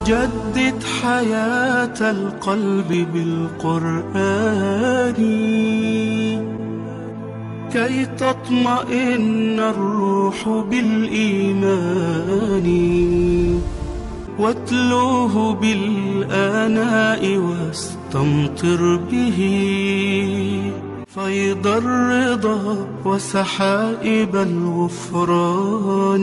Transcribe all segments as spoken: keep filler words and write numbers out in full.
جدد حياة القلب بالقرآن كي تطمئن الروح بالإيمان، واتلوه بالآناء واستمطر به فيض الرضا وسحائب الغفران.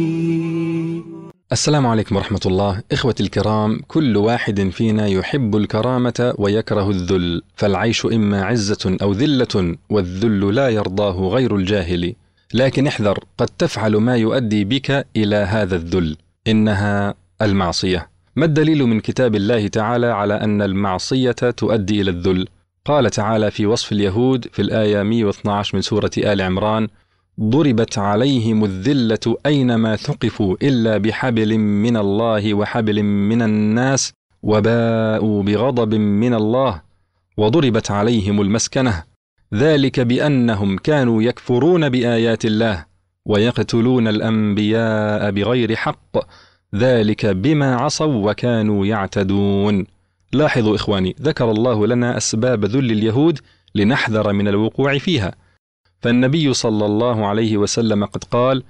السلام عليكم ورحمة الله. إخوتي الكرام، كل واحد فينا يحب الكرامة ويكره الذل، فالعيش إما عزة أو ذلة، والذل لا يرضاه غير الجاهل. لكن احذر، قد تفعل ما يؤدي بك إلى هذا الذل، إنها المعصية. ما الدليل من كتاب الله تعالى على أن المعصية تؤدي إلى الذل؟ قال تعالى في وصف اليهود في الآية مئة واثني عشر من سورة آل عمران: ضربت عليهم الذلة أينما ثقفوا إلا بحبل من الله وحبل من الناس وباءوا بغضب من الله وضربت عليهم المسكنة ذلك بأنهم كانوا يكفرون بآيات الله ويقتلون الأنبياء بغير حق ذلك بما عصوا وكانوا يعتدون. لاحظوا إخواني، ذكر الله لنا أسباب ذل اليهود لنحذر من الوقوع فيها. فالنبي صلى الله عليه وسلم قد قال: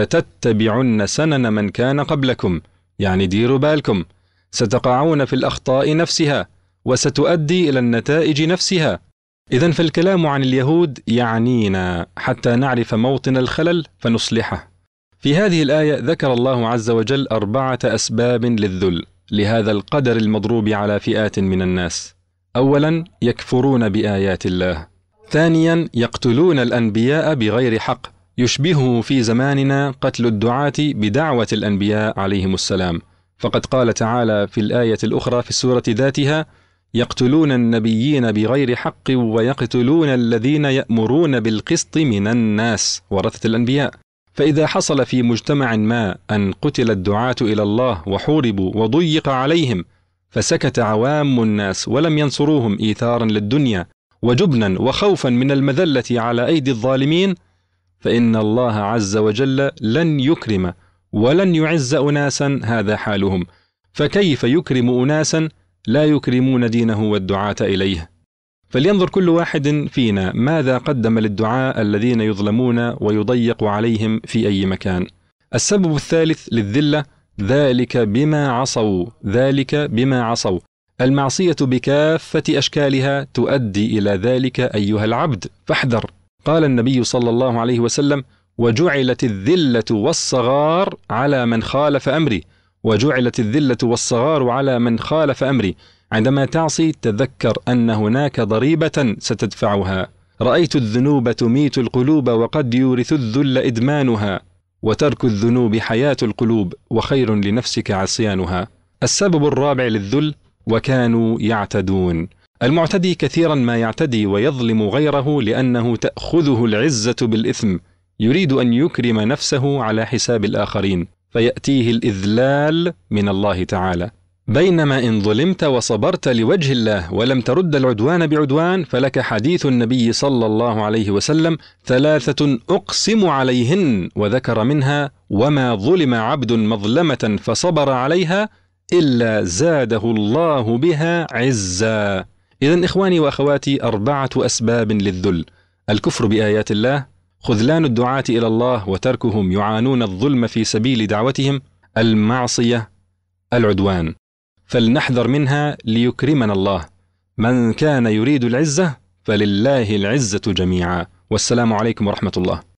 لتتبعن سنن من كان قبلكم، يعني ديروا بالكم، ستقعون في الأخطاء نفسها وستؤدي إلى النتائج نفسها. إذن فالكلام عن اليهود يعنينا حتى نعرف موطن الخلل فنصلحه. في هذه الآية ذكر الله عز وجل أربعة أسباب للذل لهذا القدر المضروب على فئات من الناس. أولا، يكفرون بآيات الله. ثانيا، يقتلون الأنبياء بغير حق، يشبهه في زماننا قتل الدعاة بدعوة الأنبياء عليهم السلام، فقد قال تعالى في الآية الأخرى في السورة ذاتها: يقتلون النبيين بغير حق ويقتلون الذين يأمرون بالقسط من الناس، ورثة الأنبياء. فإذا حصل في مجتمع ما أن قتل الدعاة إلى الله وحوربوا وضيق عليهم، فسكت عوام الناس ولم ينصروهم إيثارا للدنيا وجبنا وخوفا من المذلة على أيدي الظالمين، فإن الله عز وجل لن يكرم ولن يعز أناسا هذا حالهم، فكيف يكرم أناسا لا يكرمون دينه والدعاة إليه؟ فلينظر كل واحد فينا ماذا قدم للدعاء الذين يظلمون ويضيق عليهم في أي مكان. السبب الثالث للذلة: ذلك بما عصوا. ذلك بما عصوا، المعصية بكافة أشكالها تؤدي إلى ذلك أيها العبد، فاحذر. قال النبي صلى الله عليه وسلم: وجعلت الذلة والصغار على من خالف أمري. وجعلت الذلة والصغار على من خالف أمري. عندما تعصي تذكر أن هناك ضريبة ستدفعها. رأيت الذنوب تميت القلوب وقد يورث الذل إدمانها، وترك الذنوب حياة القلوب وخير لنفسك عصيانها. السبب الرابع للذل: وكانوا يعتدون. المعتدي كثيرا ما يعتدي ويظلم غيره لأنه تأخذه العزة بالإثم، يريد أن يكرم نفسه على حساب الآخرين، فيأتيه الإذلال من الله تعالى. بينما إن ظلمت وصبرت لوجه الله ولم ترد العدوان بعدوان، فلك حديث النبي صلى الله عليه وسلم: ثلاثة أقسم عليهن، وذكر منها: وما ظلم عبد مظلمة فصبر عليها إلا زاده الله بها عزا. إذن إخواني وأخواتي، أربعة أسباب للذل: الكفر بآيات الله، خذلان الدعاة إلى الله وتركهم يعانون الظلم في سبيل دعوتهم، المعصية، العدوان. فلنحذر منها ليكرمنا الله. من كان يريد العزة فلله العزة جميعا. والسلام عليكم ورحمة الله.